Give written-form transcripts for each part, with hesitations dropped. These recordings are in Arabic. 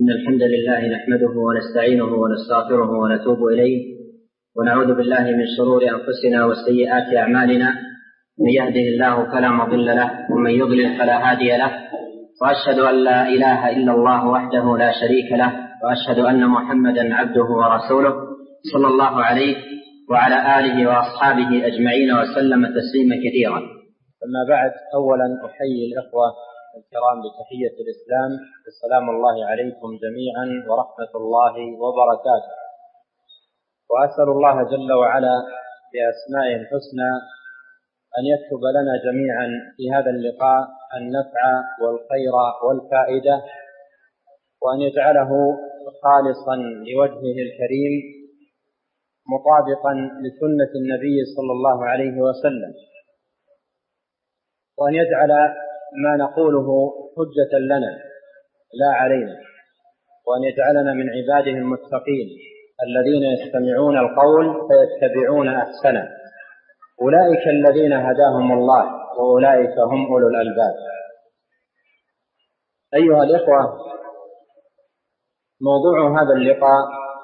إن الحمد لله نحمده ونستعينه ونستغفره ونتوب إليه ونعوذ بالله من شرور أنفسنا وسيئات أعمالنا. من يهده الله فلا مضل له ومن يضلل فلا هادي له، وأشهد أن لا إله إلا الله وحده لا شريك له، وأشهد أن محمدا عبده ورسوله صلى الله عليه وعلى آله وأصحابه أجمعين وسلم تسليما كثيرا. أما بعد، أولا أحيي الإخوة الكرام بتحية الإسلام، السلام الله عليكم جميعا ورحمة الله وبركاته. وأسأل الله جل وعلا بأسمائه الحسنى أن يكتب لنا جميعا في هذا اللقاء النفع والخير والفائدة، وأن يجعله خالصا لوجهه الكريم مطابقا لسنة النبي صلى الله عليه وسلم، وأن يجعل ما نقوله حجة لنا لا علينا، وأن يجعلنا من عباده المتقين الذين يستمعون القول فيتبعون أحسنه، أولئك الذين هداهم الله وأولئك هم أولو الألباب. أيها الإخوة، موضوع هذا اللقاء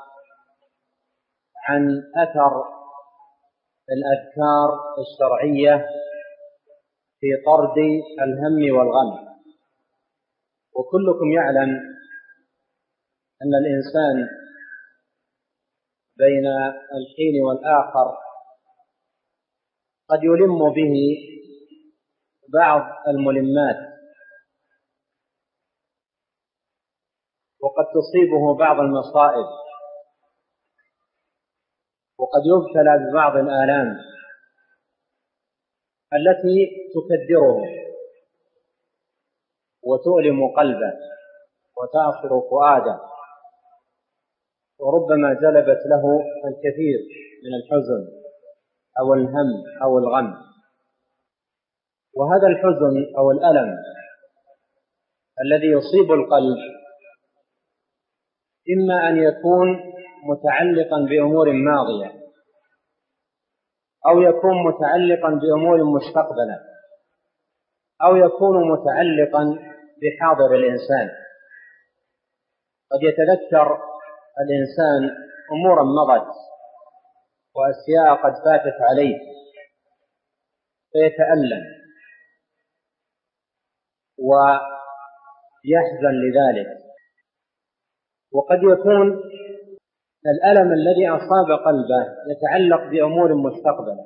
عن أثر الأذكار الشرعية في طرد الهم والغم. وكلكم يعلم أن الإنسان بين الحين والآخر قد يلم به بعض الملمات، وقد تصيبه بعض المصائب، وقد يبتلى ببعض الآلام التي تكدره وتؤلم قلبه وتعصر فؤاده، وربما جلبت له الكثير من الحزن أو الهم أو الغم. وهذا الحزن أو الألم الذي يصيب القلب إما أن يكون متعلقا بأمور ماضية، أو يكون متعلقا بأمور مستقبلة، أو يكون متعلقا بحاضر الإنسان. قد يتذكر الإنسان أمورا مضت وأشياء قد فاتت عليه فيتألم ويحزن لذلك. وقد يكون الألم الذي أصاب قلبه يتعلق بأمور مستقبلة،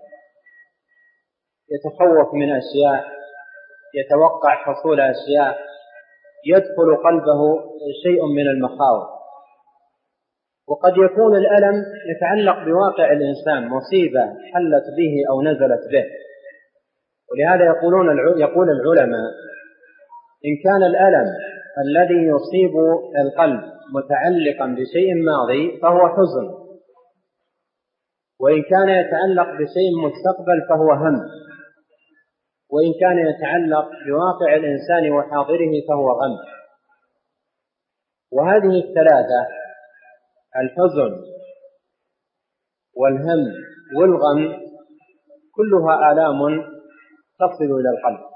يتخوف من أشياء، يتوقع حصول أشياء، يدخل قلبه شيء من المخاوف. وقد يكون الألم يتعلق بواقع الإنسان، مصيبة حلت به أو نزلت به. ولهذا يقول العلماء: إن كان الألم الذي يصيب القلب متعلقا بشيء ماضي فهو حزن، وإن كان يتعلق بشيء مستقبل فهو هم، وإن كان يتعلق بواقع الإنسان وحاضره فهو غم. وهذه الثلاثة، الحزن والهم والغم، كلها آلام تصل إلى القلب.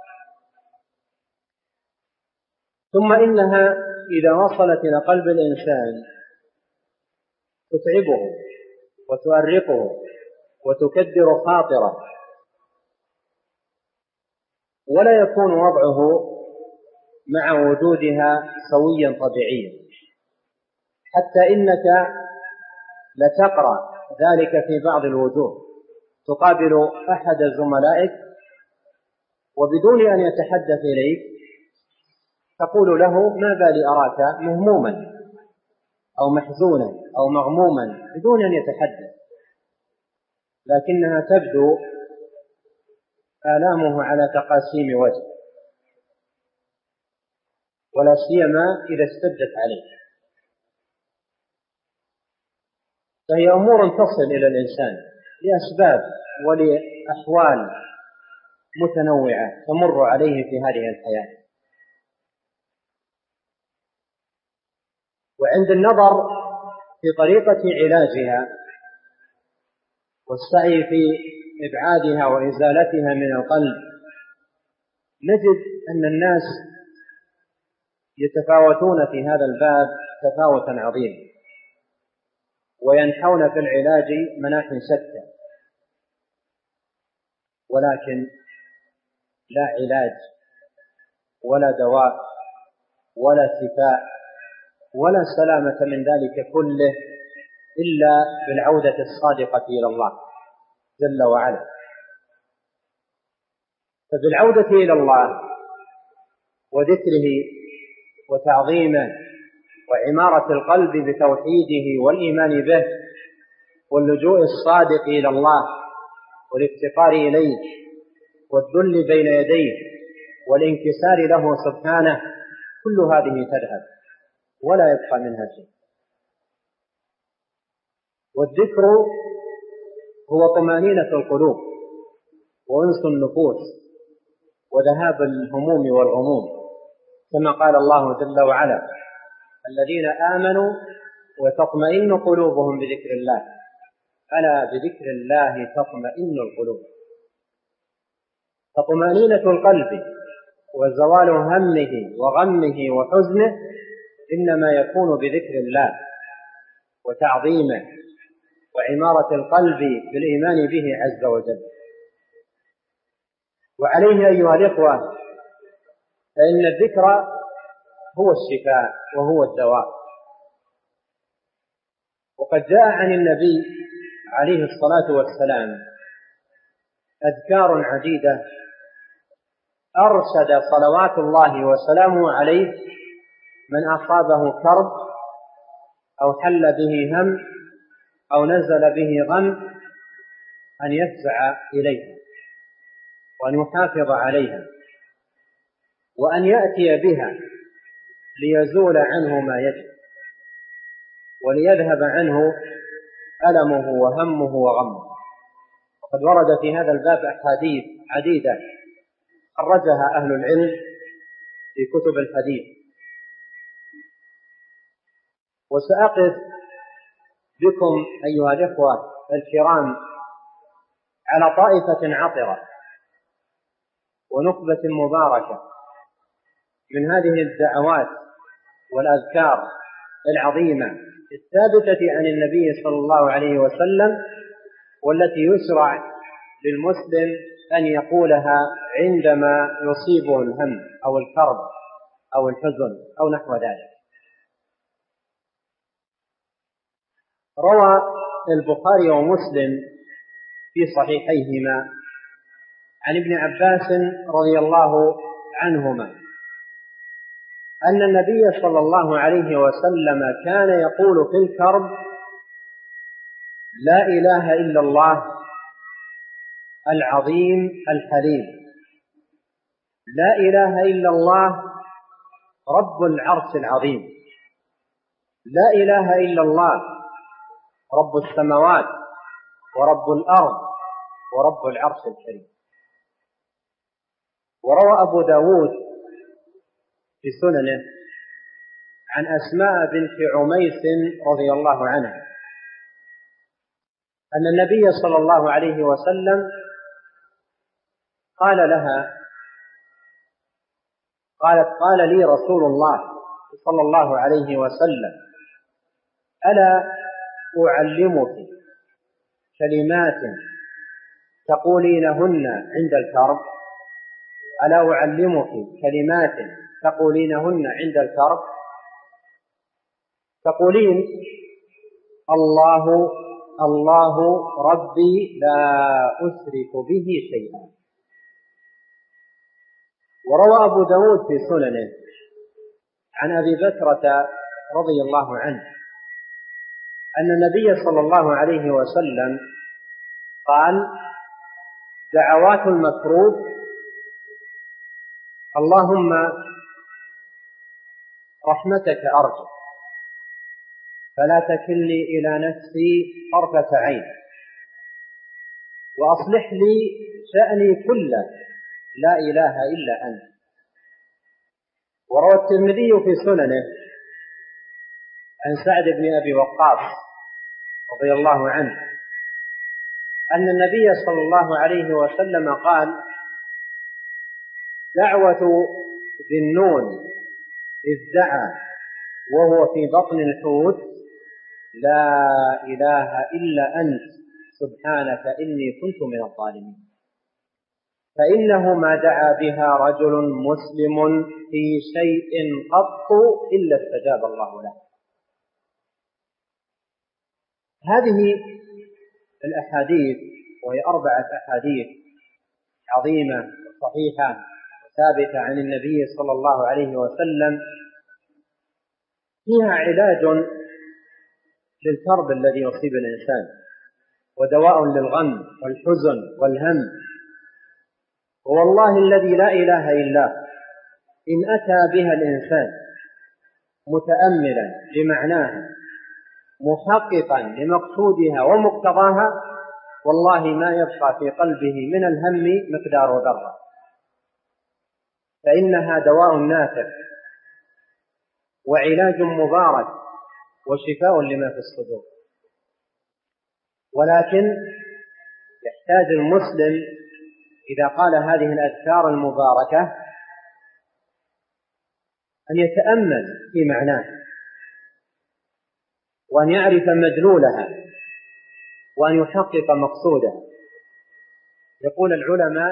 ثم إنها إذا وصلت إلى قلب الإنسان تتعبه وتؤرقه وتكدر خاطره، ولا يكون وضعه مع وجودها سويا طبيعيا، حتى إنك لتقرأ ذلك في بعض الوجوه. تقابل أحد زملائك وبدون أن يتحدث إليك تقول له: ما بالي أراك مهموما أو محزونا أو مغموما، بدون أن يتحدث، لكنها تبدو آلامه على تقاسيم وجه، ولا سيما إذا اشتدت عليه. فهي أمور تصل إلى الإنسان لأسباب ولأحوال متنوعة تمر عليه في هذه الحياة. وعند النظر في طريقة علاجها والسعي في إبعادها وإزالتها من القلب نجد أن الناس يتفاوتون في هذا الباب تفاوتا عظيما، وينحون في العلاج مناح شتى، ولكن لا علاج ولا دواء ولا شفاء ولا سلامة من ذلك كله إلا بالعودة الصادقة إلى الله جل وعلا. فبالعودة إلى الله وذكره وتعظيمه وعمارة القلب بتوحيده والإيمان به واللجوء الصادق إلى الله والافتقار إليه والذل بين يديه والانكسار له سبحانه، كل هذه تذهب ولا يبقى منها شيء. والذكر هو طمأنينة القلوب وأنس النفوس وذهاب الهموم والغموم، كما قال الله جل وعلا: الذين آمنوا وتطمئن قلوبهم بذكر الله، ألا بذكر الله تطمئن القلوب. فطمأنينة القلب وزوال همه وغمه وحزنه إنما يكون بذكر الله وتعظيمه وعمارة القلب بالإيمان به عز وجل. وعليه أيها الإخوة فإن الذكر هو الشفاء وهو الدواء. وقد جاء عن النبي عليه الصلاة والسلام أذكار عديدة أرشد صلوات الله وسلامه عليه من أصابه كرب أو حل به هم أو نزل به غم أن يفزع إليها وأن يحافظ عليها وأن يأتي بها ليزول عنه ما يجب وليذهب عنه ألمه وهمه وغمه. وقد ورد في هذا الباب أحاديث عديدة خرجها أهل العلم في كتب الحديث. وسأقف بكم أيها الإخوة الكرام على طائفة عطرة ونخبة مباركة من هذه الدعوات والأذكار العظيمة الثابتة عن النبي صلى الله عليه وسلم، والتي يشرع للمسلم أن يقولها عندما يصيبه الهم أو الكرب أو الحزن أو نحو ذلك. روى البخاري ومسلم في صحيحيهما عن ابن عباس رضي الله عنهما أن النبي صلى الله عليه وسلم كان يقول في الكرب: لا إله إلا الله العظيم الحليم، لا إله إلا الله رب العرش العظيم، لا إله إلا الله رب السماوات ورب الأرض ورب العرش الكريم. وروى أبو داود في سننه عن أسماء بنت عميس رضي الله عنها أن النبي صلى الله عليه وسلم قال لها، قالت: قال لي رسول الله صلى الله عليه وسلم: ألا أعلمك كلمات تقولينهن عند الكرب؟ ألا أعلمك كلمات تقولينهن عند الكرب؟ تقولين: الله الله ربي لا أشرك به شيئا. وروى أبو داود في سننه عن أبي بكرة رضي الله عنه أن النبي صلى الله عليه وسلم قال: دعوات المكروب: اللهم رحمتك أرجو فلا تكلني إلى نفسي طرفة عين، وأصلح لي شأني كله، لا إله إلا أنت. وروى الترمذي في سننه عن سعد بن أبي وقاص رضي الله عنه أن النبي صلى الله عليه وسلم قال: دعوة ذي النون إذ دعا وهو في بطن الحوت: لا إله إلا أنت سبحانك إني كنت من الظالمين. فإنه ما دعا بها رجل مسلم في شيء قط إلا استجاب الله له. هذه الأحاديث، وهي 4 أحاديث عظيمة صحيحة ثابتة عن النبي صلى الله عليه وسلم، فيها علاج للكرب الذي يصيب الإنسان، ودواء للغم والحزن والهم. والله الذي لا إله إلا هو إن أتى بها الإنسان متأملا لمعناها محققا لمقصودها ومقتضاها، والله ما يبقى في قلبه من الهم مقدار ذرة، فإنها دواء نافع وعلاج مبارك وشفاء لما في الصدور. ولكن يحتاج المسلم إذا قال هذه الأذكار المباركة أن يتأمل في معناها، وأن يعرف مدلولها، وأن يحقق مقصودها. يقول العلماء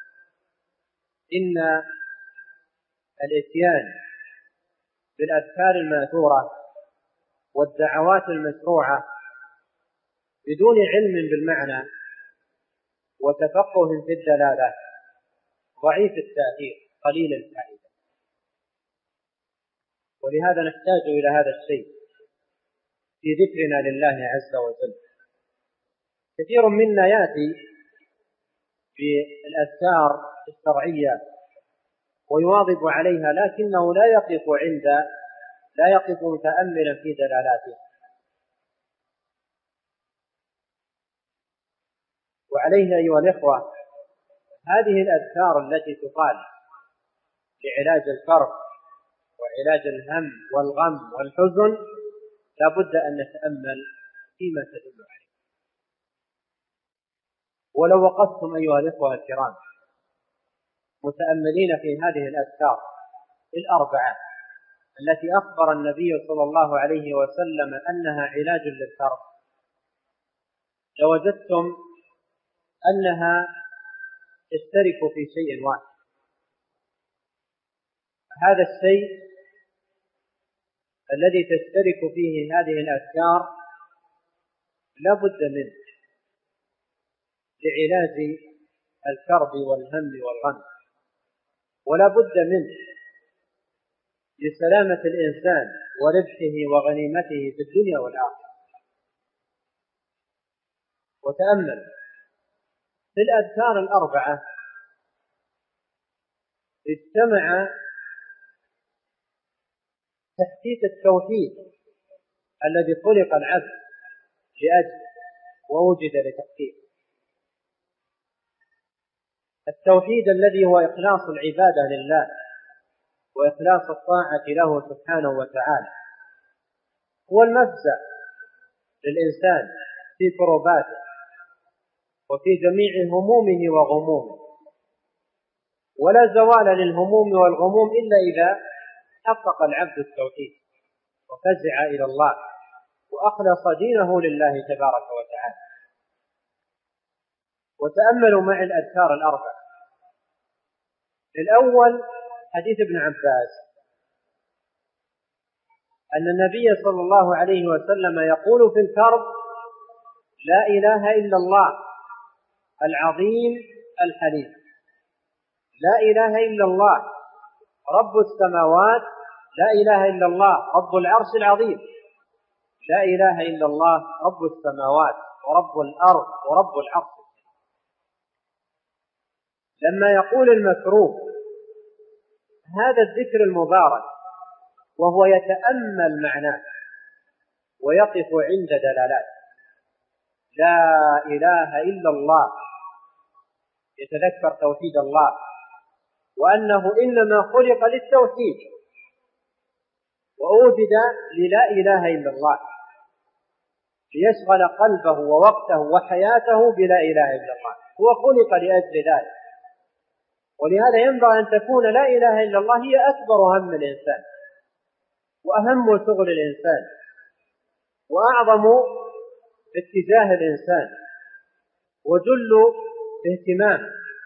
إن الإتيان بالأذكار الماثورة والدعوات المشروعة بدون علم بالمعنى وتفقه في الدلالة ضعيف التأثير قليل الفائدة، ولهذا نحتاج إلى هذا الشيء في ذكرنا لله عز وجل. كثير منا يأتي بالأذكار الشرعية ويواظب عليها، لكنه لا يقف متأملا في دلالاتها. وعليه أيها الإخوة هذه الأذكار التي تقال لعلاج الكرب وعلاج الهم والغم والحزن لا بد أن نتأمل فيما تدل عليه. ولو وقفتم أيها الإخوة الكرام متأملين في هذه الأذكار 4 التي أخبر النبي صلى الله عليه وسلم أنها علاج للكرب، لوجدتم أنها تشترك في شيء واحد. هذا الشيء الذي تشترك فيه هذه الأذكار لا بد منه لعلاج الكرب والهم والغم، ولا بد منه لسلامة الإنسان وربحه وغنيمته في الدنيا والآخرة. وتأمل في الأذكار 4 اجتمع تحقيق التوحيد الذي خلق العبد لأجله ووجد لتحقيقه، التوحيد الذي هو إخلاص العبادة لله وإخلاص الطاعة له سبحانه وتعالى، هو المفزع للإنسان في كرباته وفي جميع همومه وغمومه، ولا زوال للهموم والغموم إلا إذا حقق العبد التوحيد وفزع إلى الله وأخلص دينه لله تبارك وتعالى. وتأملوا معي الأذكار 4. الأول حديث ابن عباس أن النبي صلى الله عليه وسلم يقول في الكرب: لا إله إلا الله العظيم الحليم، لا إله إلا الله رب السماوات، لا إله إلا الله رب العرش العظيم، لا إله إلا الله رب السماوات ورب الأرض ورب العرش. لما يقول المكروه هذا الذكر المبارك وهو يتأمل معناه ويقف عند دلالات لا إله إلا الله، يتذكر توحيد الله وأنه إنما خلق للتوحيد وأوجد للا إله إلا الله، ليشغل قلبه ووقته وحياته بلا إله إلا الله، هو خلق لأجل ذلك. ولهذا ينبغي أن تكون لا إله إلا الله هي أكبر هم الإنسان، وأهم شغل الإنسان وأعظم اتجاه الإنسان وجل اهتمام،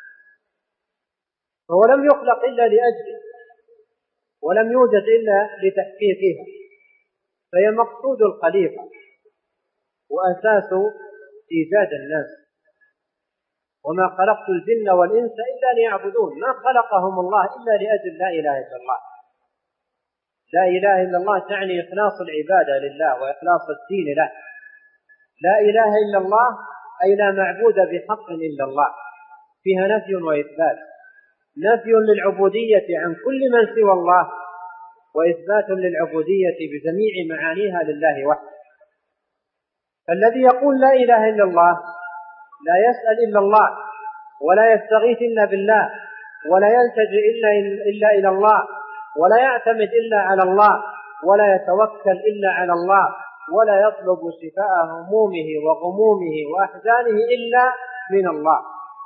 فهو لم يخلق إلا لأجله ولم يوجد إلا لتحقيقها، فهي مقصود الخليقة وأساس إيجاد الناس. وما خلقت الجن والإنس إلا ليعبدون، ما خلقهم الله إلا لأجل لا إله إلا الله. لا إله إلا الله تعني إخلاص العبادة لله وإخلاص الدين له. لا إله إلا الله أي لا معبود بحق إلا الله، فيها نفي وإثبات، نفي للعبودية عن كل من سوى الله، وإثبات للعبودية بجميع معانيها لله وحده. فالذي يقول لا إله إلا الله لا يسأل إلا الله، ولا يستغيث إلا بالله، ولا يلتجئ إلا إلى الله، ولا يعتمد إلا على الله، ولا يتوكل إلا على الله، ولا يطلب شفاء همومه وغمومه وأحزانه إلا من الله،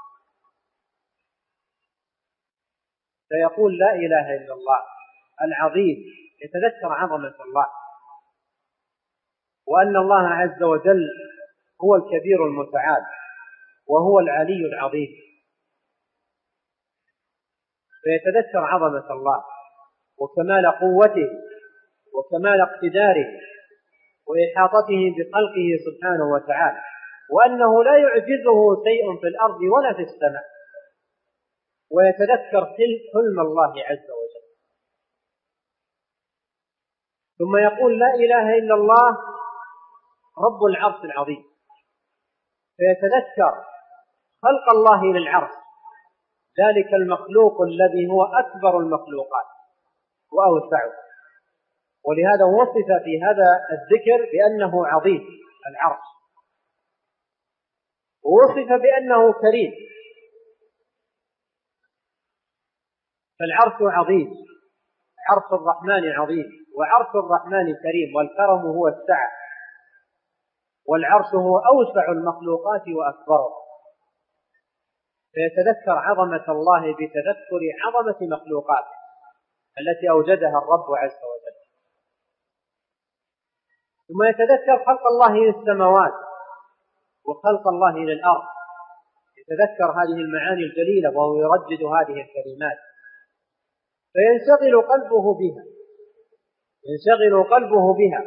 فيقول لا إله إلا الله العظيم، يتذكر عظمة الله وأن الله عز وجل هو الكبير المتعال وهو العلي العظيم، فيتذكر عظمة الله وكمال قوته وكمال اقتداره وإحاطته بخلقه سبحانه وتعالى، وأنه لا يعجزه شيء في الأرض ولا في السماء، ويتذكر حلم الله عز وجل. ثم يقول لا إله إلا الله رب العرش العظيم، فيتذكر خلق الله للعرش، ذلك المخلوق الذي هو أكبر المخلوقات وأوسعه، ولهذا وصف في هذا الذكر بأنه عظيم العرش، ووصف بأنه كريم، فالعرش عظيم، عرش الرحمن عظيم، وعرش الرحمن كريم، والكرم هو السعة، والعرش هو أوسع المخلوقات وأكبره، فيتذكر عظمة الله بتذكر عظمة مخلوقاته التي أوجدها الرب عز وجل. ثم يتذكر خلق الله للسماوات وخلق الله للأرض، يتذكر هذه المعاني الجليلة وهو يردد هذه الكلمات، فينشغل قلبه بها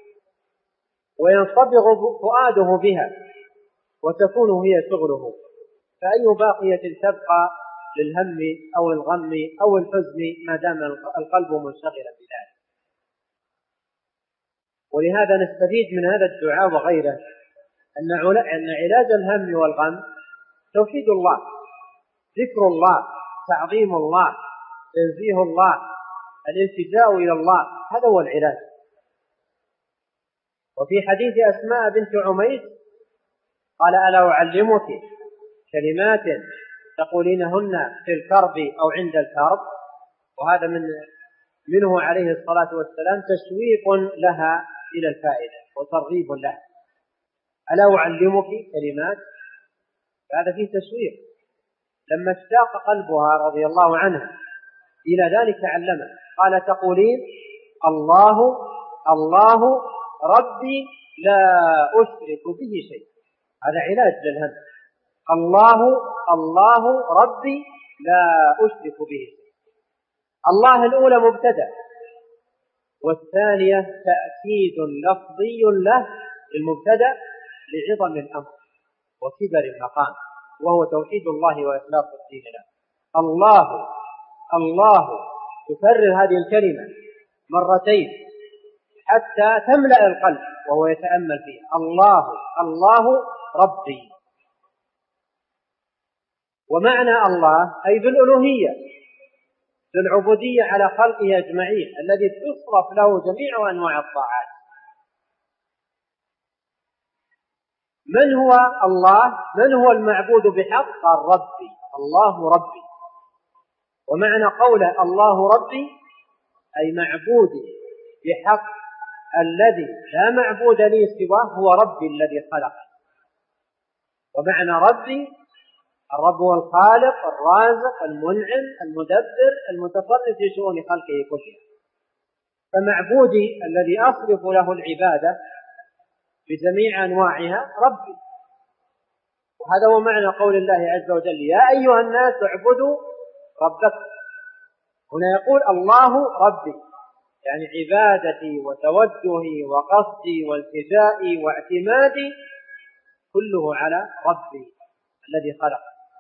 وينصبغ فؤاده بها، وتكون هي شغله، فأي باقية تبقى للهم أو الغم أو الحزن ما دام القلب منشغلا بذلك. ولهذا نستفيد من هذا الدعاء وغيره أن علاج الهم والغم توحيد الله، ذكر الله، تعظيم الله، تنزيه الله، الالتجاء إلى الله، هذا هو العلاج. وفي حديث أسماء بنت عميس قال ألا أعلمك كلمات تقولينهن في الكرب أو عند الكرب، وهذا منه عليه الصلاة والسلام تشويق لها إلى الفائدة وترغيب لها. ألا أعلمك كلمات، هذا فيه تشويق، لما اشتاق قلبها رضي الله عنها إلى ذلك علمه، قال تقولين الله ربي لا أشرك به شيء، هذا علاج للهم. الله ربي لا أشرك به شيء. الله الأولى مبتدأ، والثانية تأكيد لفظي له للمبتدأ لعظم الأمر وكبر المقام، وهو توحيد الله وإخلاص الدين له. الله تكرر هذه الكلمة مرتين حتى تملأ القلب وهو يتأمل فيها، الله ربي. ومعنى الله أي بالألوهية، بالعبودية على خلقه أجمعين، الذي تصرف له جميع أنواع الطاعات. من هو الله؟ من هو المعبود بحق؟ قال ربي، الله ربي. ومعنى قوله الله ربي أي معبودي بحق الذي لا معبود لي سواه، هو ربي الذي خلق. ومعنى ربي، الرب هو الخالق الرازق المنعم المدبر المتصرف في شؤون خلقه كلها، فمعبودي الذي أصرف له العبادة بجميع أنواعها ربي. وهذا هو معنى قول الله عز وجل: يا أيها الناس اعبدوا ربكم. هنا يقول الله ربي، يعني عبادتي وتوجهي وقصدي والتجائي واعتمادي كله على ربي الذي خلق.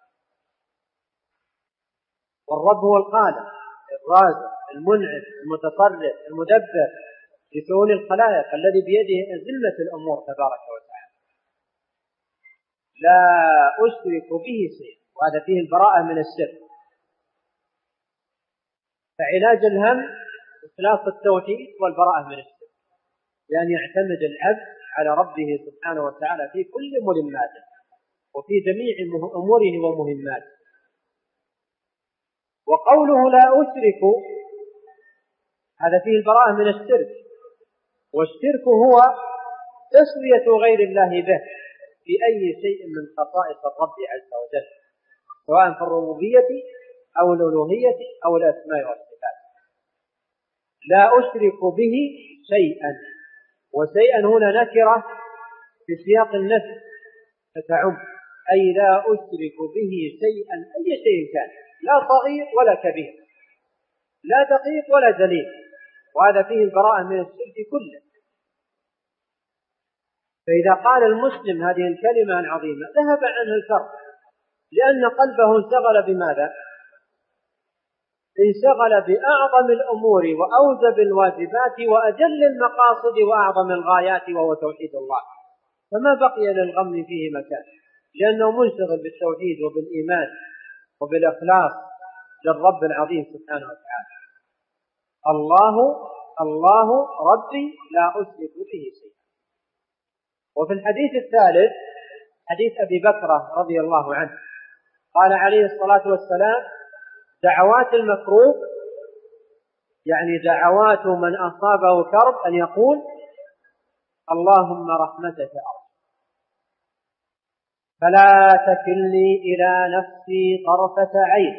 والرب هو الخالق الرازق المنعم المتصرف المدبر لشؤون الخلائق الذي بيده أزمة الأمور تبارك وتعالى، لا أشرك به شيئا. وهذا فيه البراءة من الشرك. فعلاج الهم إخلاص التوحيد والبراءة من الشرك، لأن يعتمد العبد على ربه سبحانه وتعالى في كل ملماته وفي جميع أموره ومهماته. وقوله لا أشرك هذا فيه البراءة من الشرك، والشرك هو تسوية غير الله به في أي شيء من خصائص الرب عز وجل، سواء في الربوبية أو الألوهية أو الأسماء والصفات. لا أشرك به شيئا، وشيئا هنا نكرة في سياق النفي فتعم، أي لا أشرك به شيئا أي شيء كان، لا صغير ولا كبير، لا دقيق ولا جليل. وهذا فيه البراءة من الشرك كله. فإذا قال المسلم هذه الكلمة العظيمة ذهب عنه الكرب، لأن قلبه انشغل بماذا؟ انشغل بأعظم الأمور وأوجب الواجبات وأجل المقاصد وأعظم الغايات، وهو توحيد الله، فما بقي للغم فيه مكان، لأنه منشغل بالتوحيد وبالإيمان وبالإخلاص للرب العظيم سبحانه وتعالى. الله ربي لا أشرك به شيئا. وفي الحديث الثالث حديث أبي بكرة رضي الله عنه قال عليه الصلاة والسلام: دعوات المكروب، يعني دعوات من أصابه كرب، أن يقول: اللهم رحمتك أرجو فلا تكلني إلى نفسي طرفة عين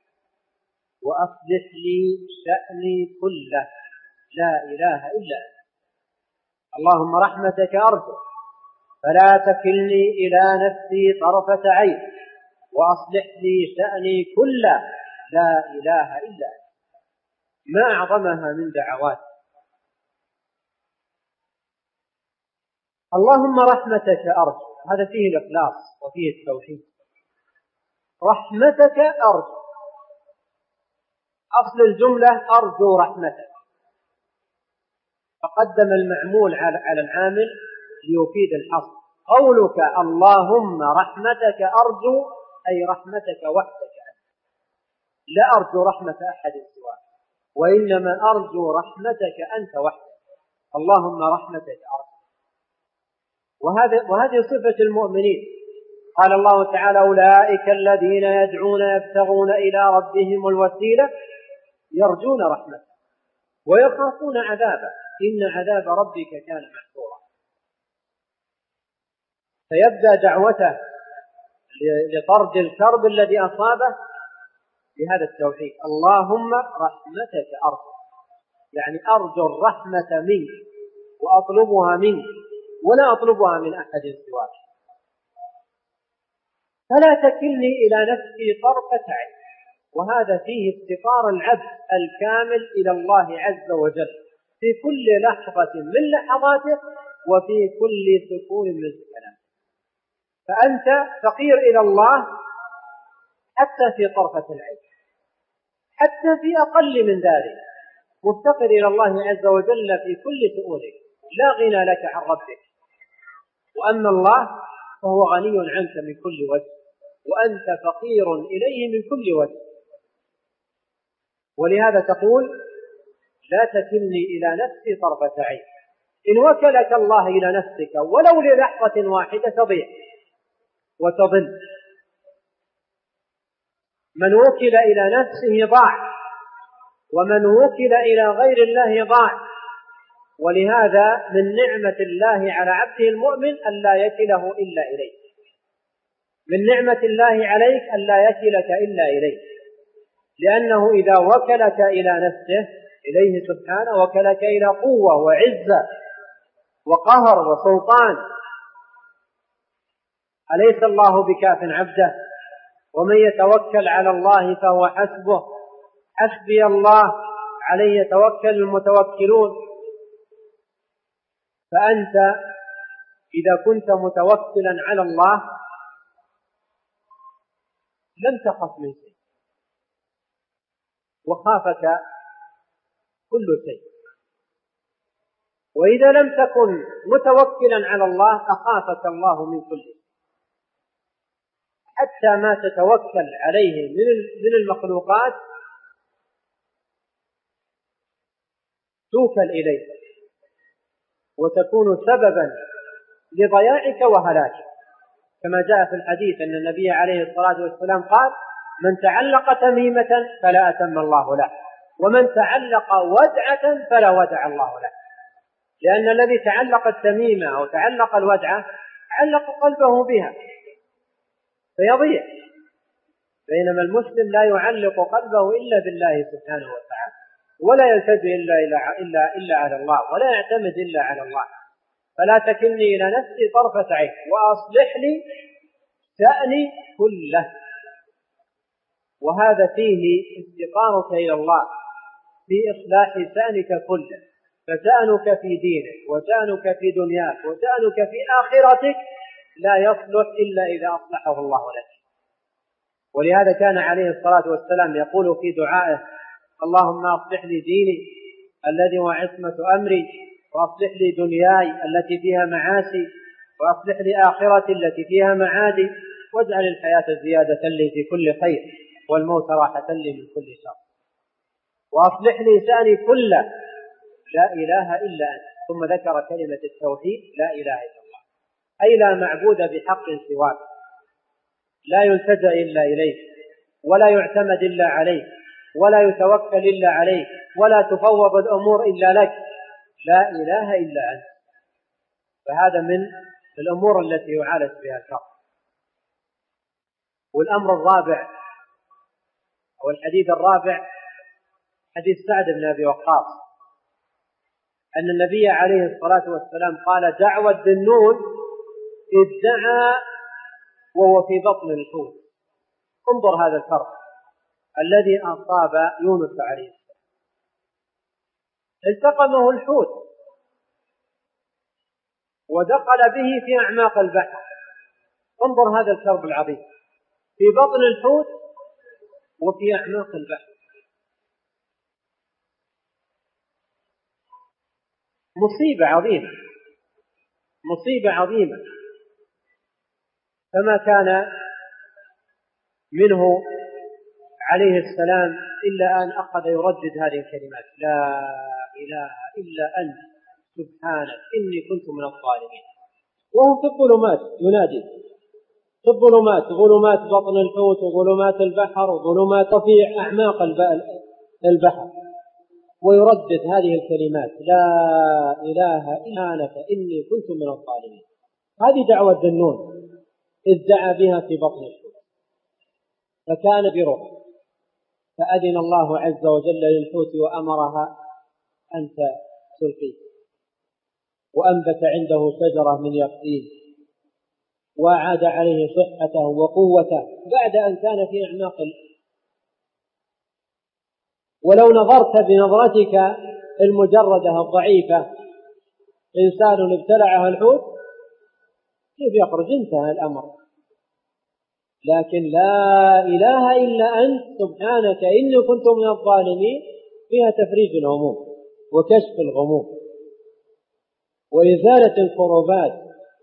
وأصلح لي شأني كله لا إله إلا أنت. اللهم رحمتك أرجو فلا تكلني إلى نفسي طرفة عين وأصلح لي شأني كله لا إله إلا أنت. ما أعظمها من دعوات. اللهم رحمتك أرجو، هذا فيه الإخلاص وفيه التوحيد. رحمتك أرجو، أصل الجملة أرجو رحمتك، فقدم المعمول على العامل ليفيد الحصر. قولك اللهم رحمتك أرجو أي رحمتك وحدك أنت، لا أرجو رحمة أحد سواك، وإنما أرجو رحمتك أنت وحدك. اللهم رحمتك أرجو. وهذه صفة المؤمنين. قال الله تعالى: أولئك الذين يدعون يبتغون إلى ربهم الوسيلة يرجون رحمته ويخافون عذابه إن عذاب ربك كان محذورا. فيبدأ دعوته لطرد الكرب الذي أصابه بهذا التوحيد: اللهم رحمتك أرجو، يعني أرجو الرحمة منك وأطلبها منك ولا أطلبها من أحد سواك. فلا تكلني إلى نفسي طرفة عين، وهذا فيه استقرار العبد الكامل إلى الله عز وجل في كل لحظة من لحظاته وفي كل سكون من سكناته. فأنت فقير إلى الله حتى في طرفة العين، حتى في أقل من ذلك مفتقر إلى الله عز وجل في كل سؤولك، لا غنى لك عن ربك. وأما الله فهو غني عنك من كل وجه، وأنت فقير إليه من كل وجه. ولهذا تقول: لا تكلني إلى نفسي طرفة عين. إن وكلك الله إلى نفسك ولو للحظة واحدة تضيع وتضل. من وكل إلى نفسه ضاع، ومن وكل إلى غير الله ضاع. ولهذا من نعمة الله على عبده المؤمن ألا يكله إلا إليه. من نعمة الله عليك ألا يكلك إلا إليه، لأنه إذا وكلك إلى نفسه إليه سبحانه، وكلك إلى قوة وعزة وقهر وسلطان. أليس الله بكاف عبده؟ ومن يتوكل على الله فهو حسبه، حسبي الله عليه يتوكل المتوكلون. فأنت إذا كنت متوكلا على الله لم تخف من شيء، وخافك كل شيء. وإذا لم تكن متوكلا على الله أخافك الله من كل شيء، حتى ما تتوكل عليه من المخلوقات توكل إليه وتكون سببا لضياعك وهلاكك، كما جاء في الحديث أن النبي عليه الصلاة والسلام قال: من تعلق تميمة فلا أتم الله له، ومن تعلق ودعة فلا ودع الله له. لأن الذي تعلق التميمة أو تعلق الودعة علق قلبه بها فيضيع، بينما المسلم لا يعلق قلبه إلا بالله سبحانه وتعالى، ولا يلتجئ إلا على الله، ولا يعتمد إلا على الله. فلا تكلني إلى نفسي طرفة عين وأصلح لي شأني كله. وهذا فيه استقامك إلى الله في إصلاح شأنك كله، فشأنك في دينك وشأنك في دنياك وشأنك في آخرتك لا يصلح إلا إذا أصلحه الله لك. ولهذا كان عليه الصلاة والسلام يقول في دعائه: اللهم أصلح لي ديني الذي هو عصمة أمري، وأصلح لي دنياي التي فيها معاشي، وأصلح لي آخرتي التي فيها معادي، واجعل الحياة زيادة لي في كل خير والموت راحة لي من كل شر، وأصلح لي شأني كله لا إله إلا أنت. ثم ذكر كلمة التوحيد: لا إله إلا الله، أي لا معبود بحق سواك، لا يلتجأ إلا إليك، ولا يعتمد إلا عليك، ولا يتوكل إلا عليك، ولا تفوض الأمور إلا لك، لا إله إلا أنت. فهذا من الأمور التي يعالج بها الشر. والأمر الرابع أو الحديث الرابع حديث سعد بن أبي وقاص أن النبي عليه الصلاة والسلام قال: دعوى الذنون إذ دعا وهو في بطن الحوت. انظر هذا الفرق الذي أصاب يونس عليه السلام، التقمه الحوت ودخل به في أعماق البحر. انظر هذا الكرب العظيم، في بطن الحوت وفي أعماق البحر. مصيبة عظيمة، مصيبة عظيمة. فما كان منه عليه السلام إلا أن أخذ يردد هذه الكلمات: لا إله إلا أنت سبحانك إني كنت من الظالمين. وهم في الظلمات ينادي، في الظلمات، ظلمات بطن الحوت وظلمات البحر وظلمات في أعماق البحر، ويردد هذه الكلمات: لا إله إلا أنت إني كنت من الظالمين. هذه دعوة ذنون إذ دعا بها في بطن الحوت، فكان برؤى، فأذن الله عز وجل للحوت وأمرها أن تلقيه، وأنبت عنده شجرة من يقطين، وأعاد عليه صحته وقوته بعد أن كان في أعماق. ولو نظرت بنظرتك المجردة الضعيفة إنسان ابتلعه الحوت كيف يخرج؟ انتهى الأمر. لكن لا إله إلا أنت سبحانك إني كنت من الظالمين فيها تفريج الهموم وكشف الغموم وإزالة الكروبات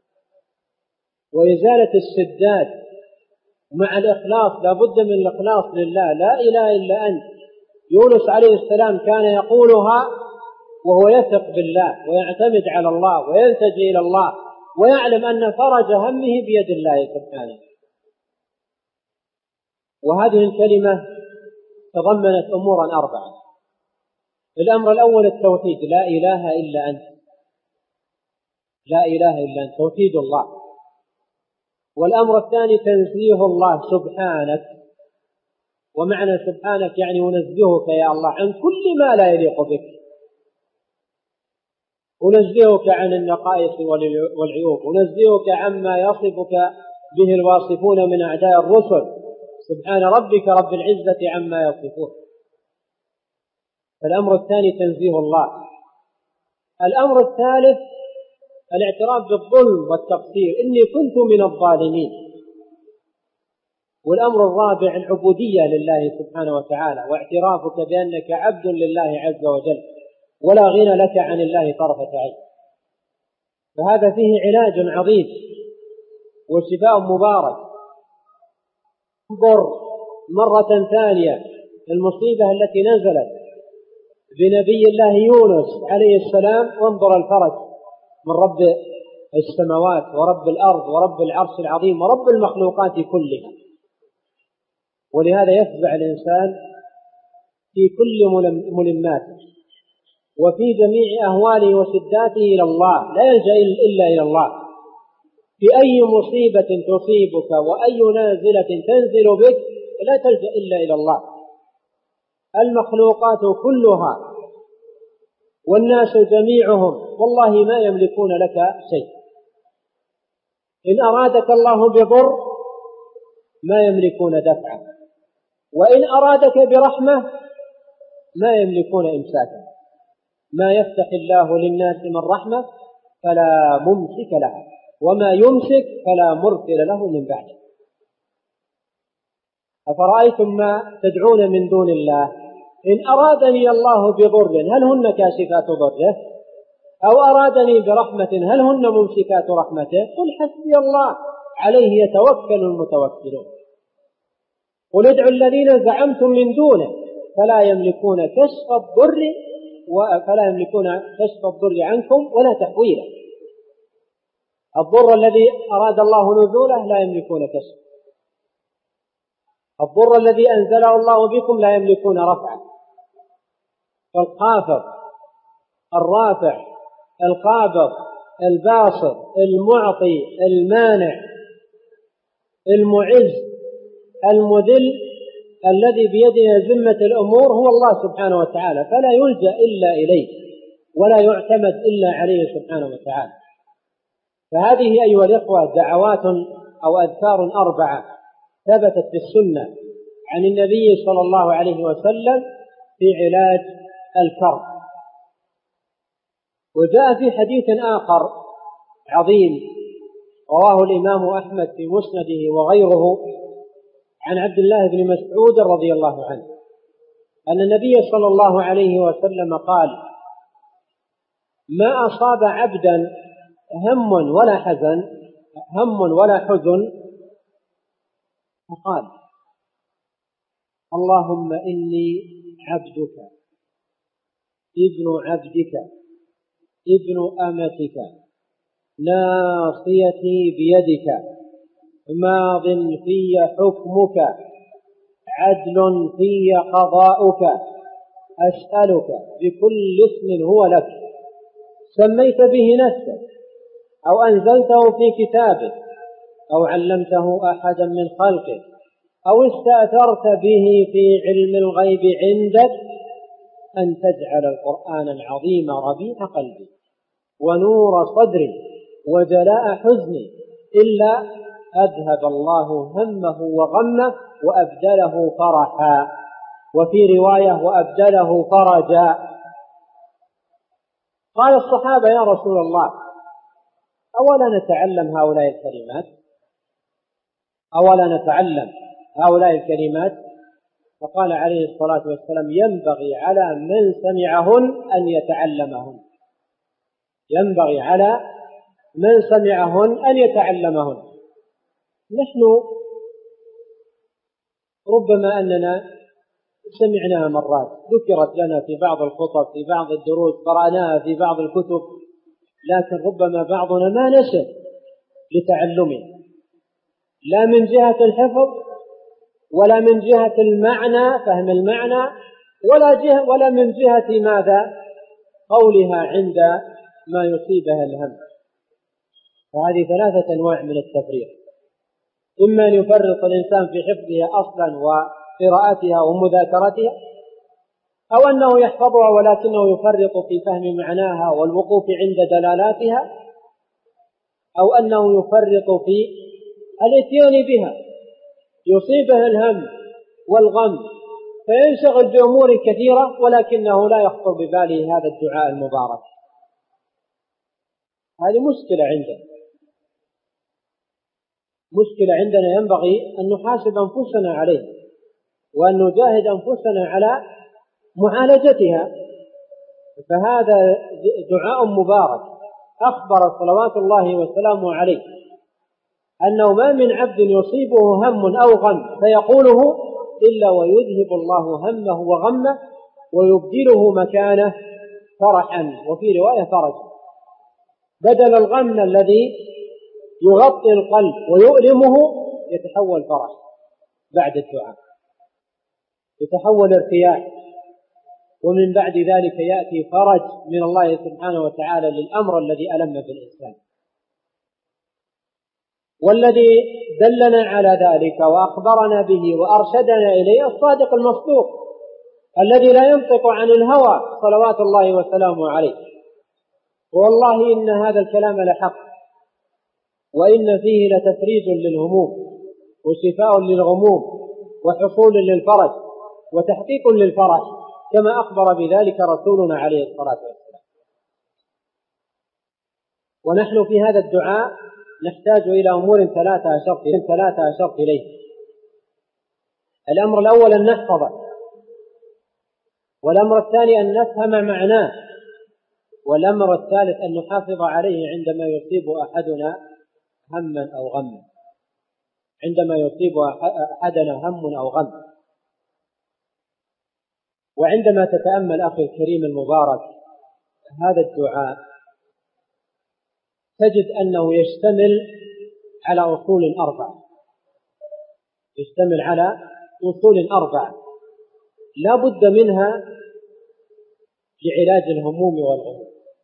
وإزالة السدات مع الإخلاص. لا بد من الإخلاص لله، لا إله إلا أنت. يونس عليه السلام كان يقولها وهو يثق بالله ويعتمد على الله ويلتجئ إلى الله ويعلم أن فرج همه بيد الله سبحانه. وهذه الكلمة تضمنت أمورا أربعة. الأمر الأول التوحيد: لا إله إلا أنت، لا إله إلا أنت، توحيد الله. والأمر الثاني تنزيه الله سبحانك، ومعنى سبحانك يعني أنزهك يا الله عن كل ما لا يليق بك، أنزهك عن النقائص والعيوب، أنزهك عما يصفك به الواصفون من أعداء الرسل، سبحان ربك رب العزة عما يصفون. الأمر الثاني تنزيه الله. الأمر الثالث الاعتراف بالظلم والتقصير، إني كنت من الظالمين. والأمر الرابع العبودية لله سبحانه وتعالى، واعترافك بأنك عبد لله عز وجل ولا غنى لك عن الله طرفة عين. فهذا فيه علاج عظيم وشفاء مبارك. انظر مرة ثانية المصيبة التي نزلت بنبي الله يونس عليه السلام، وانظر الفرج من رب السماوات ورب الأرض ورب العرش العظيم ورب المخلوقات كلها. ولهذا يفزع الإنسان في كل ملماته وفي جميع أهواله وشداته إلى الله، لا يلجأ إلا إلى الله. في أي مصيبة تصيبك وأي نازلة تنزل بك لا تلجأ إلا إلى الله. المخلوقات كلها والناس جميعهم والله ما يملكون لك شيء. إن أرادك الله بضر ما يملكون دفعا، وإن أرادك برحمة ما يملكون إمساكا. ما يفتح الله للناس من رحمة فلا ممسك لها، وما يمسك فلا مرسل له من بعده. أفرأيتم ما تدعون من دون الله إن أرادني الله بضر هل هن كاشفات ضره، أو أرادني برحمة هل هن ممسكات رحمته؟ قل حسبي الله عليه يتوكل المتوكلون. قل ادعوا الذين زعمتم من دونه فلا يملكون كشف الضر عنكم ولا تحويله. الضر الذي أراد الله نزوله لا يملكون كشف، الضر الذي أنزله الله بكم لا يملكون رفعه. فالخافض الرافع القابض الباسط المعطي المانع المعز المذل الذي بيده ذمة الأمور هو الله سبحانه وتعالى، فلا يلجأ إلا إليه ولا يعتمد إلا عليه سبحانه وتعالى. فهذه أيها الإخوة دعوات أو أذكار 4 ثبتت في السنة عن النبي صلى الله عليه وسلم في علاج الكرب. وجاء في حديث آخر عظيم رواه الإمام أحمد في مسنده وغيره عن عبد الله بن مسعود رضي الله عنه أن النبي صلى الله عليه وسلم قال: ما أصاب عبدا هم ولا حزن فقال: اللهم إني عبدك ابن عبدك ابن أمتك ناصيتي بيدك ماض في حكمك عدل في قضاؤك أسألك بكل اسم هو لك سميت به نفسك أو أنزلته في كتابك أو علمته أحدا من خلقك أو استأثرت به في علم الغيب عندك أن تجعل القرآن العظيم ربيع قلبي ونور صدري وجلاء حزني إلا أذهب الله همه وغمه وأبدله فرحا، وفي رواية وأبدله فرجا. قال الصحابة: يا رسول الله أولا نتعلم هؤلاء الكلمات؟ فقال عليه الصلاة والسلام: ينبغي على من سمعهن أن يتعلمهن. نحن ربما أننا سمعناها مرات، ذكرت لنا في بعض الخطب في بعض الدروس، قرأناها في بعض الكتب، لكن ربما بعضنا ما نشأ لتعلمها، لا من جهة الحفظ ولا من جهة المعنى فهم المعنى ولا من جهة ماذا قولها عند ما يصيبها الهم. فهذه 3 أنواع من التفريط: إما أن يفرط الإنسان في حفظها أصلا قراءتها ومذاكرتها، أو أنه يحفظها ولكنه يفرط في فهم معناها والوقوف عند دلالاتها، أو أنه يفرط في الاتيان بها، يصيبه الهم والغم فينشغل بأمور كثيرة ولكنه لا يخطر بباله هذا الدعاء المبارك. هذه مشكلة عندنا ينبغي أن نحاسب أنفسنا عليه وأن نجاهد أنفسنا على معالجتها. فهذا دعاء مبارك أخبر صلوات الله وسلامه عليه أنه ما من عبد يصيبه هم أو غم فيقوله إلا ويذهب الله همه وغمه ويبدله مكانه فرحا، وفي رواية فرجا. بدل الغم الذي يغطي القلب ويؤلمه يتحول فرح بعد الدعاء، يتحول ارتياح، ومن بعد ذلك يأتي فرج من الله سبحانه وتعالى للأمر الذي ألم بالإنسان. والذي دلنا على ذلك وأخبرنا به وأرشدنا إليه الصادق المصدوق الذي لا ينطق عن الهوى صلوات الله وسلامه عليه. والله إن هذا الكلام لحق، وإن فيه لتفريج للهموم وشفاء للغموم وحصول للفرج وتحقيق للفرج، كما أخبر بذلك رسولنا عليه الصلاة والسلام. ونحن في هذا الدعاء نحتاج إلى أمور ثلاثة أشرت إليه. الأمر الأول أن نحفظه، والأمر الثاني أن نفهم معناه، والأمر الثالث أن نحافظ عليه عندما يصيب أحدنا هما أو غما، عندما يصيب أحدنا هم أو غم. وعندما تتأمل أخي الكريم المبارك هذا الدعاء تجد أنه يشتمل على أصول أربعة لا بد منها لعلاج الهموم والغموم،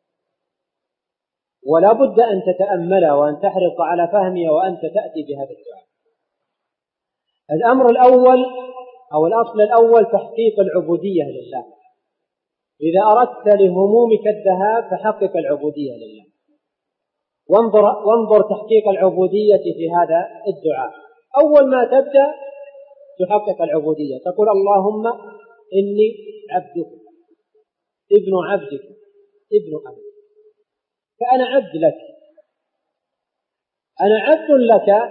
ولا بد أن تتأملها وأن تحرص على فهمها وأنت تأتي بهذا الدعاء. الأمر الأول أو الأصل الأول تحقيق العبودية لله. إذا أردت لهمومك الذهاب فحقق العبودية لله، وانظر تحقيق العبودية في هذا الدعاء. أول ما تبدأ تحقق العبودية، تقول اللهم إني عبدك ابن عبدك ابن أمك، فأنا عبد لك، أنا عبد لك.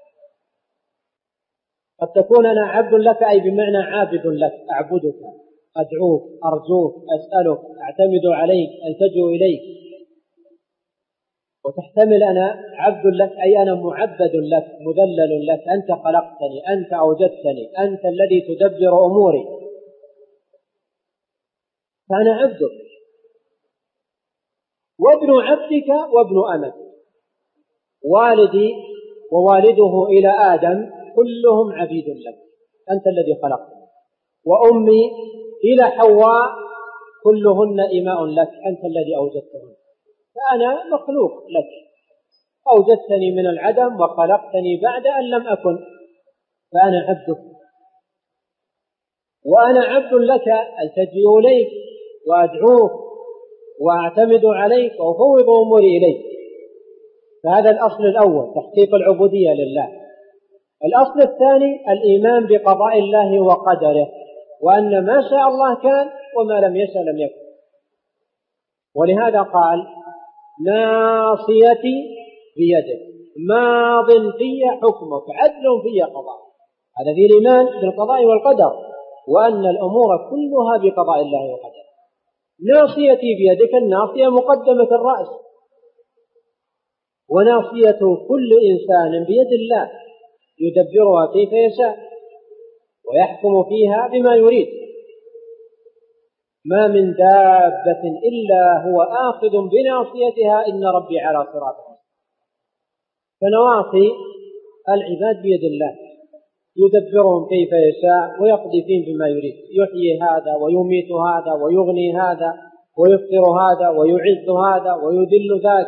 قد تكون أنا عبد لك أي بمعنى عابد لك، أعبدك، أدعوك، أرجوك، أسألك، أعتمد عليك، ألتجئ إليك. وتحتمل أنا عبد لك أي أنا معبد لك، مذلل لك، أنت خلقتني، أنت أوجدتني، أنت الذي تدبر أموري، فأنا عبدك وابن عبدك وابن أمك. والدي ووالده إلى آدم كلهم عبيد لك، أنت الذي خلقتني، وأمي إلى حواء كلهن إماء لك، أنت الذي أوجدتهن، فأنا مخلوق لك، أوجدتني من العدم وخلقتني بعد أن لم أكن، فأنا عبدك. وأنا عبد لك ألتجئ إليك وأدعوك وأعتمد عليك وأفوض أموري إليك. فهذا الأصل الأول تحقيق العبودية لله. الأصل الثاني الإيمان بقضاء الله وقدره، وأن ما شاء الله كان وما لم يشأ لم يكن. ولهذا قال ناصيتي بيدك ماض في حكمك عدل في قضاء. هذا في الإيمان بالقضاء والقدر، وأن الأمور كلها بقضاء الله وقدره. ناصيتي بيدك، الناصية مقدمة الرأس، وناصية كل إنسان بيد الله يدبرها كيف يشاء ويحكم فيها بما يريد. ما من دابة إلا هو آخذ بناصيتها إن ربي على صراط مستقيم. فنواصي العباد بيد الله يدبرهم كيف يشاء ويقضي فيهم بما يريد، يحيي هذا ويميت هذا ويغني هذا ويفطر هذا ويعز هذا ويذل ذاك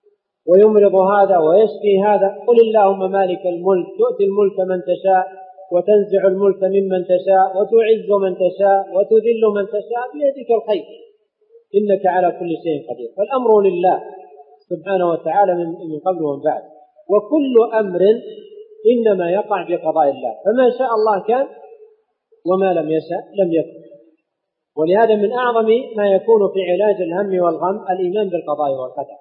ويمرض هذا ويشفي هذا. قل اللهم مالك الملك تؤتي الملك من تشاء وتنزع الملك ممن تشاء وتعز من تشاء وتذل من تشاء، بيدك الخير إنك على كل شيء قدير. فالأمر لله سبحانه وتعالى من قبل ومن بعد، وكل أمر إنما يقع بقضاء الله، فما شاء الله كان وما لم يشأ لم يكن. ولهذا من أعظم ما يكون في علاج الهم والغم الإيمان بالقضاء والقدر.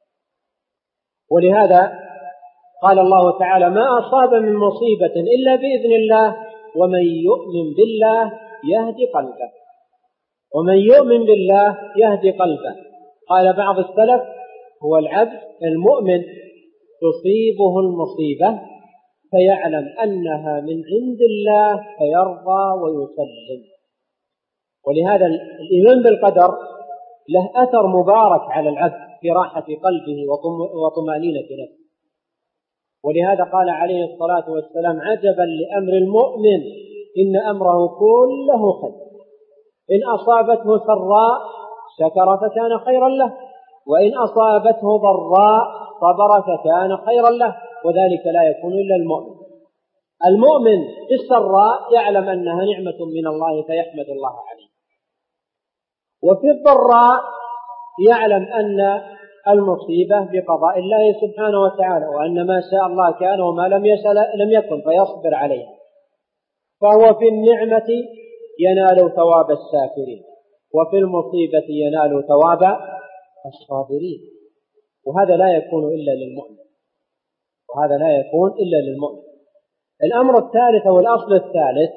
ولهذا قال الله تعالى: ما أصاب من مصيبة إلا بإذن الله ومن يؤمن بالله يهدي قلبه. ومن يؤمن بالله يهدي قلبه. قال بعض السلف: هو العبد المؤمن تصيبه المصيبة فيعلم أنها من عند الله فيرضى ويسلم. ولهذا الإيمان بالقدر له أثر مبارك على العبد في راحة قلبه وطمأنينة نفسه. ولهذا قال عليه الصلاة والسلام: عجبا لأمر المؤمن إن أمره كله خير، إن أصابته سراء شكر فكان خيرا له، وإن أصابته ضراء صبر فكان خيرا له، وذلك لا يكون إلا المؤمن. المؤمن في السراء يعلم أنها نعمة من الله فيحمد الله عليه، وفي الضراء يعلم أن المصيبة بقضاء الله سبحانه وتعالى، وأن ما شاء الله كان وما لم يشأ لم يكن فيصبر عليها. فهو في النعمة ينال ثواب الشاكرين، وفي المصيبة ينال ثواب الصابرين. وهذا لا يكون إلا للمؤمن، وهذا لا يكون إلا للمؤمن. الأمر الثالث والأصل الثالث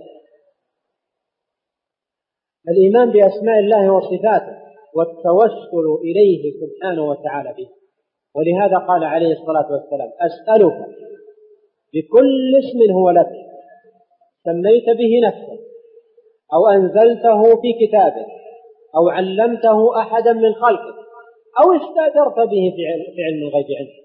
الإيمان بأسماء الله وصفاته والتوسل إليه سبحانه وتعالى به. ولهذا قال عليه الصلاة والسلام: أسألك بكل اسم هو لك سميت به نفسك أو أنزلته في كتابك أو علمته أحدا من خلقك أو استأثرت به في علم الغيب عندك.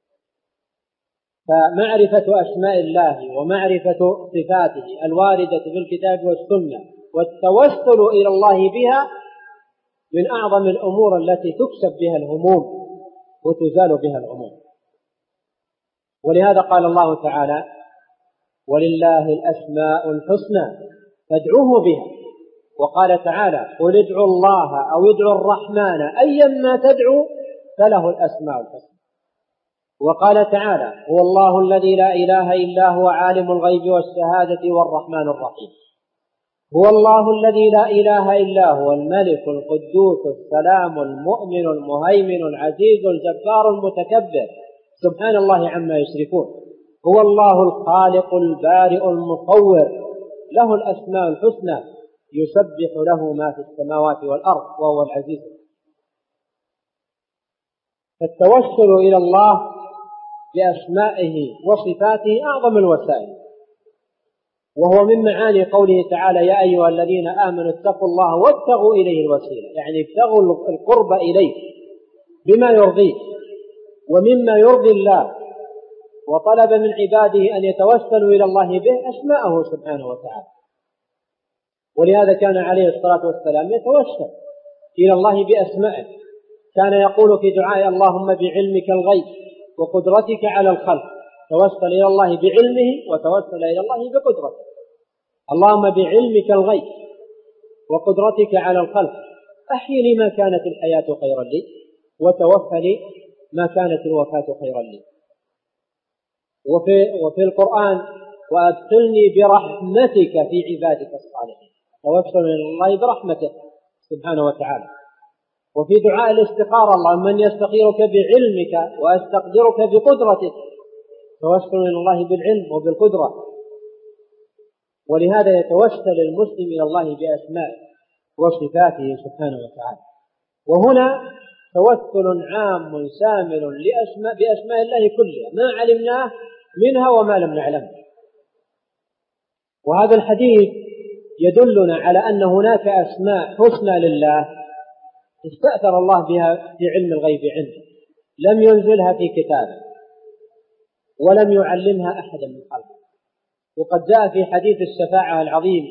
فمعرفة أسماء الله ومعرفة صفاته الواردة في الكتاب والسنة والتوسل إلى الله بها من أعظم الأمور التي تكسب بها الهموم وتزال بها الغموم. ولهذا قال الله تعالى: ولله الأسماء الحسنى فادعوه بها. وقال تعالى: قل ادعوا الله أو ادعوا الرحمن أيما تدعوا فله الأسماء الحسنى. وقال تعالى: هو الله الذي لا إله إلا هو عالم الغيب والشهادة والرحمن الرحيم. هو الله الذي لا إله إلا هو الملك القدوس السلام المؤمن المهيمن العزيز الجبار المتكبر سبحان الله عما يشركون. هو الله الخالق البارئ المصور له الأسماء الحسنى يسبح له ما في السماوات والأرض وهو العزيز. فالتوسل إلى الله بأسمائه وصفاته أعظم الوسائل، وهو من معاني قوله تعالى: يا أيها الذين آمنوا اتقوا الله وابتغوا إليه الوسيلة، يعني ابتغوا القرب إليه بما يرضيه ومما يرضي الله، وطلب من عباده أن يتوسلوا إلى الله به أسماءه سبحانه وتعالى. ولهذا كان عليه الصلاة والسلام يتوسل إلى الله بأسمائه. كان يقول في دعاء: اللهم بعلمك الغيب وقدرتك على الخلق. توسل إلى الله بعلمه وتوسل إلى الله بقدرته. اللهم بعلمك الغيب وقدرتك على الخلق أحيني ما كانت الحياة خيرا لي وتوفني ما كانت الوفاة خيرا لي. وفي القرآن: وأدخلني برحمتك في عبادك الصالحين. توسل إلى الله برحمته سبحانه وتعالى. وفي دعاء الاستخارة: اللهم من يستخيرك بعلمك وأستقدرك بقدرتك. توسل إلى الله بالعلم وبالقدرة. ولهذا يتوسل المسلم إلى الله بأسمائه وصفاته سبحانه وتعالى. وهنا توسل عام شامل بأسماء الله كلها ما علمناه منها وما لم نعلمه. وهذا الحديث يدلنا على أن هناك أسماء حسنى لله استأثر الله بها في علم الغيب عنده، لم ينزلها في كتابه ولم يعلمها أحدا من خلقه. وقد جاء في حديث الشفاعة العظيم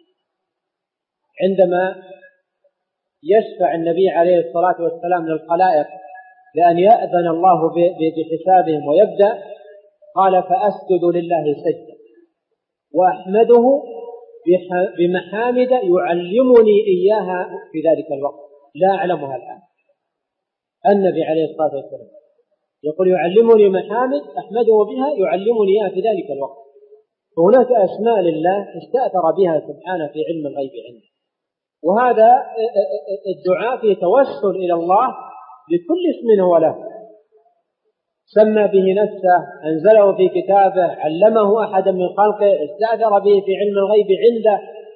عندما يشفع النبي عليه الصلاة والسلام للخلائق لأن يأذن الله بحسابهم ويبدأ، قال: فأسجد لله سجدا. وأحمده بمحامد يعلمني إياها في ذلك الوقت لا أعلمها الآن. النبي عليه الصلاة والسلام يقول يعلمني محامد أحمده بها يعلمني إياها في ذلك الوقت. فهناك أسماء لله استأثر بها سبحانه في علم الغيب عنده، وهذا الدعاء في توسل إلى الله بكل اسم هو له، سمى به نفسه، أنزله في كتابه، علمه أحدا من خلقه، استأثر به في علم الغيب عنده.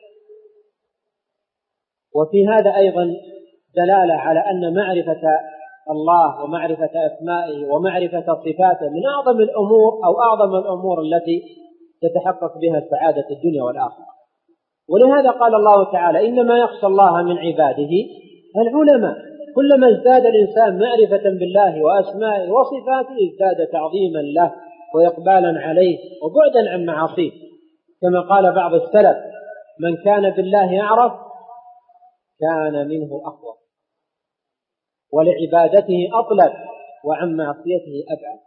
وفي هذا أيضا دلالة على أن معرفة الله ومعرفة أسمائه ومعرفة صفاته من أعظم الأمور أو أعظم الأمور التي تتحقق بها سعادة الدنيا والآخرة. ولهذا قال الله تعالى إنما يخشى الله من عباده العلماء. كلما ازداد الإنسان معرفة بالله وأسمائه وصفاته ازداد تعظيما له وإقبالا عليه وبعدا عن معاصيه، كما قال بعض السلف من كان بالله يعرف كان منه أقوى ولعبادته أطلب وعن معصيته أبعد.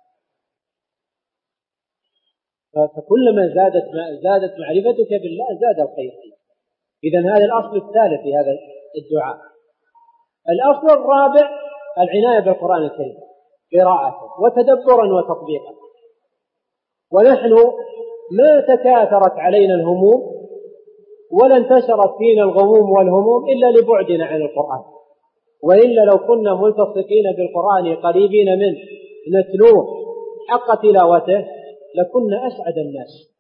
فكلما زادت معرفتك بالله زاد الخير. إذن هذا الأصل الثالث في هذا الدعاء. الأصل الرابع العناية بالقرآن الكريم قراءة وتدبرا وتطبيقا. ونحن ما تكاثرت علينا الهموم ولا انتشرت فينا الغموم والهموم إلا لبعدنا عن القرآن، وإلا لو كنا ملتصقين بالقرآن قريبين منه نتلوه حق تلاوته لكنا أسعد الناس.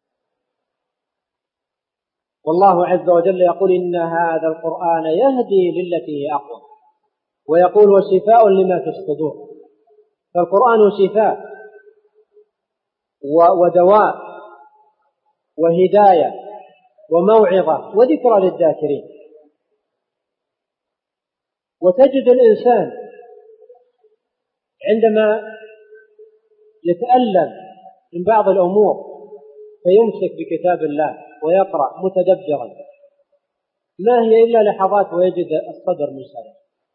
والله عز وجل يقول إن هذا القرآن يهدي للتي هي أقوم، ويقول وشفاء لما في الصدور. فالقرآن شفاء ودواء وهداية وموعظة وذكرى للذاكرين. وتجد الإنسان عندما يتألم من بعض الأمور فيمسك بكتاب الله ويقرأ متدبرا ما هي إلا لحظات ويجد الصدر منشرح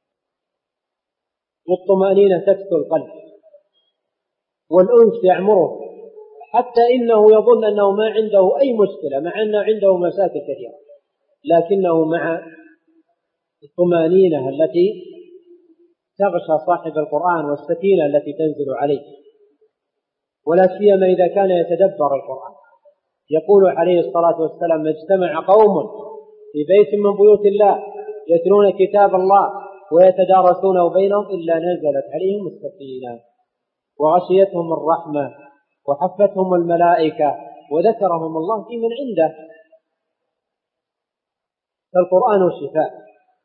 والطمأنينة تكسو القلب والأنس يعمره، حتى إنه يظن أنه ما عنده أي مشكلة مع أنه عنده مشاكل كثيرة، لكنه مع الطمأنينة التي تغشى صاحب القرآن والسكينة التي تنزل عليه، ولا سيما إذا كان يتدبر القرآن. يقول عليه الصلاة والسلام ما اجتمع قوم في بيت من بيوت الله يتلون كتاب الله ويتدارسونه بينهم إلا نزلت عليهم السكينة وغشيتهم الرحمة وحفتهم الملائكة وذكرهم الله في من عنده. فالقرآن شفاء،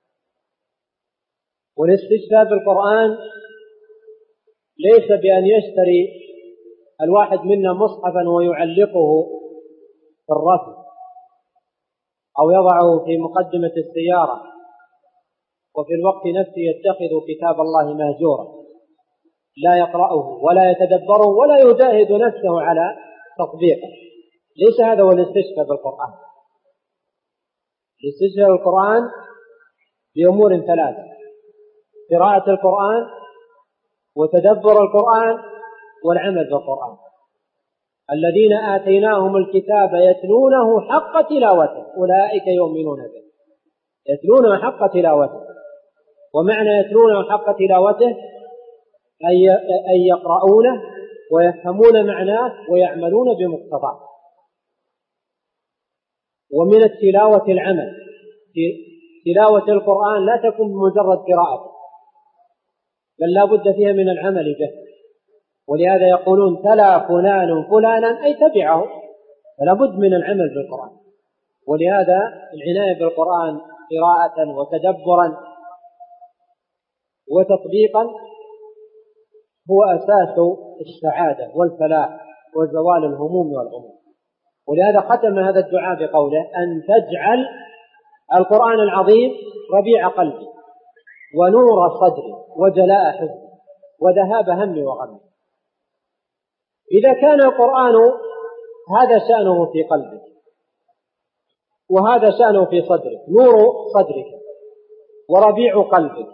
والاستشفاء بالقرآن ليس بأن يشتري الواحد منا مصحفا ويعلقه في الرف أو يضعه في مقدمة السيارة وفي الوقت نفسه يتخذ كتاب الله مهجورا لا يقرأه ولا يتدبره ولا يجاهد نفسه على تطبيقه. ليس هذا هو الاستشفاء بالقرآن. الاستشفاء بالقرآن بأمور ثلاثة: قراءة القرآن وتدبر القرآن والعمل بالقرآن. الذين آتيناهم الكتاب يتلونه حق تلاوته أولئك يؤمنون به. يتلونه حق تلاوته، ومعنى يتلونه حق تلاوته أي يقرؤونه ويفهمون معناه ويعملون بمقتضاه. ومن التلاوة العمل. تلاوة القرآن لا تكون بمجرد قراءته بل لا بد فيها من العمل به، ولهذا يقولون تلا فلان فلانا أي تبعه، فلا بد من العمل بالقرآن. ولهذا العناية بالقرآن قراءة وتدبرا وتطبيقا هو أساس السعادة والفلاح وزوال الهموم والغموم. ولهذا ختم هذا الدعاء بقوله أن تجعل القرآن العظيم ربيع قلبي ونور صدري وجلاء حزني وذهاب همي وغمي. إذا كان القرآن هذا شأنه في قلبك وهذا شأنه في صدرك، نور صدرك وربيع قلبك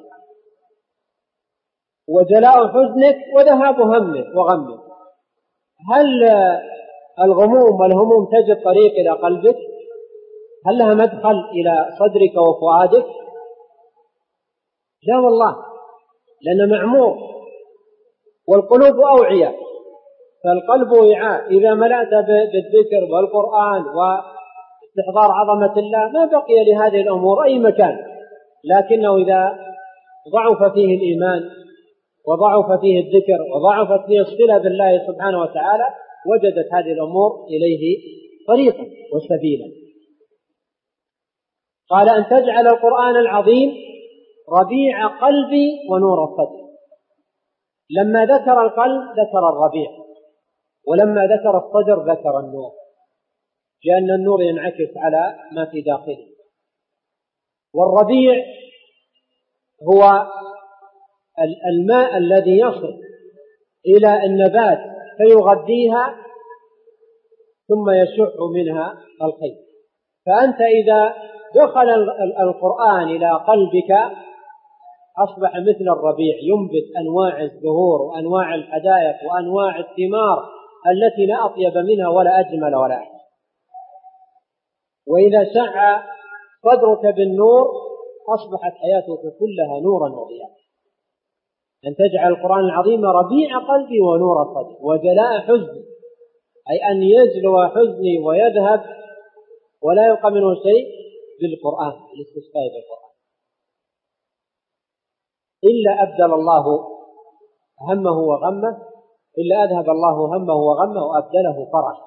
وجلاء حزنك وذهاب همك وغمك، هل الغموم والهموم تجد طريق إلى قلبك؟ هل لها مدخل إلى صدرك وفؤادك؟ لا والله، لأن معمور، والقلوب أوعية، فالقلب وعاء، إذا ملأت بالذكر والقرآن واستحضار عظمة الله ما بقي لهذه الأمور أي مكان. لكنه إذا ضعف فيه الإيمان وضعف فيه الذكر وضعفت فيه الصلة بالله سبحانه وتعالى وجدت هذه الأمور إليه طريقا وسبيلا. قال أن تجعل القرآن العظيم ربيع قلبي ونور الصدر. لما ذكر القلب ذكر الربيع، ولما ذكر الصدر ذكر النور، لأن النور ينعكس على ما في داخله. والربيع هو الماء الذي يصل إلى النبات فيغذيها ثم يشع منها الخير. فأنت إذا دخل القرآن إلى قلبك أصبح مثل الربيع، ينبت أنواع الزهور وأنواع الحدائق وأنواع الثمار التي لا أطيب منها ولا أجمل ولا أحسن. وإذا شع صدرك بالنور أصبحت حياتك كلها نورا وضياء. أن تجعل القرآن العظيم ربيع قلبي ونور صدري وجلاء حزني، أي أن يجلو حزني ويذهب ولا يبقى منه شيء بالقرآن، الاستشفاء بالقرآن. إلا أبدل الله همه وغمه، إلا أذهب الله همه وغمه وأبدله فرحا.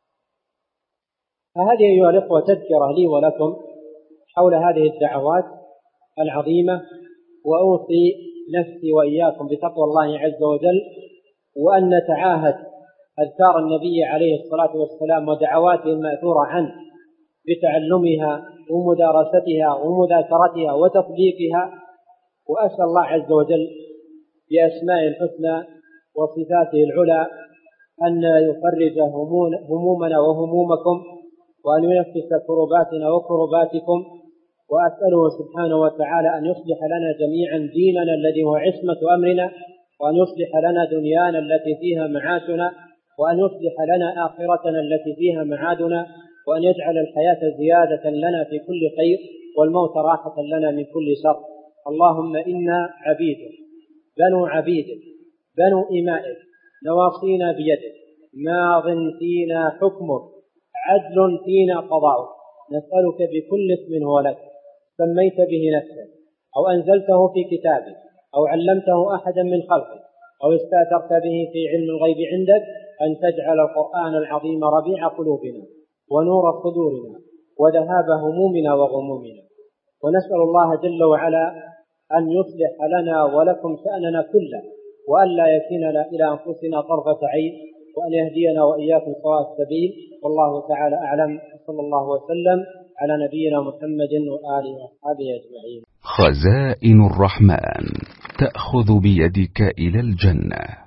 فهذه أيها الإخوة تذكرة لي ولكم حول هذه الدعوات العظيمة، وأوصي نفسي وإياكم بتقوى الله عز وجل، وأن نتعاهد أذكار النبي عليه الصلاة والسلام ودعواته المأثورة عنه بتعلمها ومدارستها ومذاكرتها وتطبيقها. وأسأل الله عز وجل بأسمائه الحسنى وصفاته العلى أن يفرج همومنا وهمومكم، وأن ينفس كرباتنا وكرباتكم. وأسأله سبحانه وتعالى أن يصلح لنا جميعا ديننا الذي هو عصمة أمرنا، وأن يصلح لنا دنيانا التي فيها معاشنا، وأن يصلح لنا آخرتنا التي فيها معادنا، وأن يجعل الحياة زيادة لنا في كل خير والموت راحة لنا من كل شر. اللهم إنا عبيدك بنو عبيدك بنو إمائك نواصينا بيدك، ماض فينا حكمك، عدل فينا قضاؤك. نسألك بكل اسم هو لك سميت به نفسك أو أنزلته في كتابك أو علمته أحدا من خلقك أو استأثرت به في علم الغيب عندك، أن تجعل القرآن العظيم ربيع قلوبنا ونور صدورنا وذهاب همومنا وغمومنا. ونسأل الله جل وعلا أن يصلح لنا ولكم شأننا كله، وأن لا يكلنا إلى أنفسنا طرفة عين، وأن يهدينا وإياكم سواء السبيل. والله تعالى أعلم، صلى الله وسلم على نبينا محمد وآله وأصحابه أجمعين. خزائن الرحمن تأخذ بيدك إلى الجنة.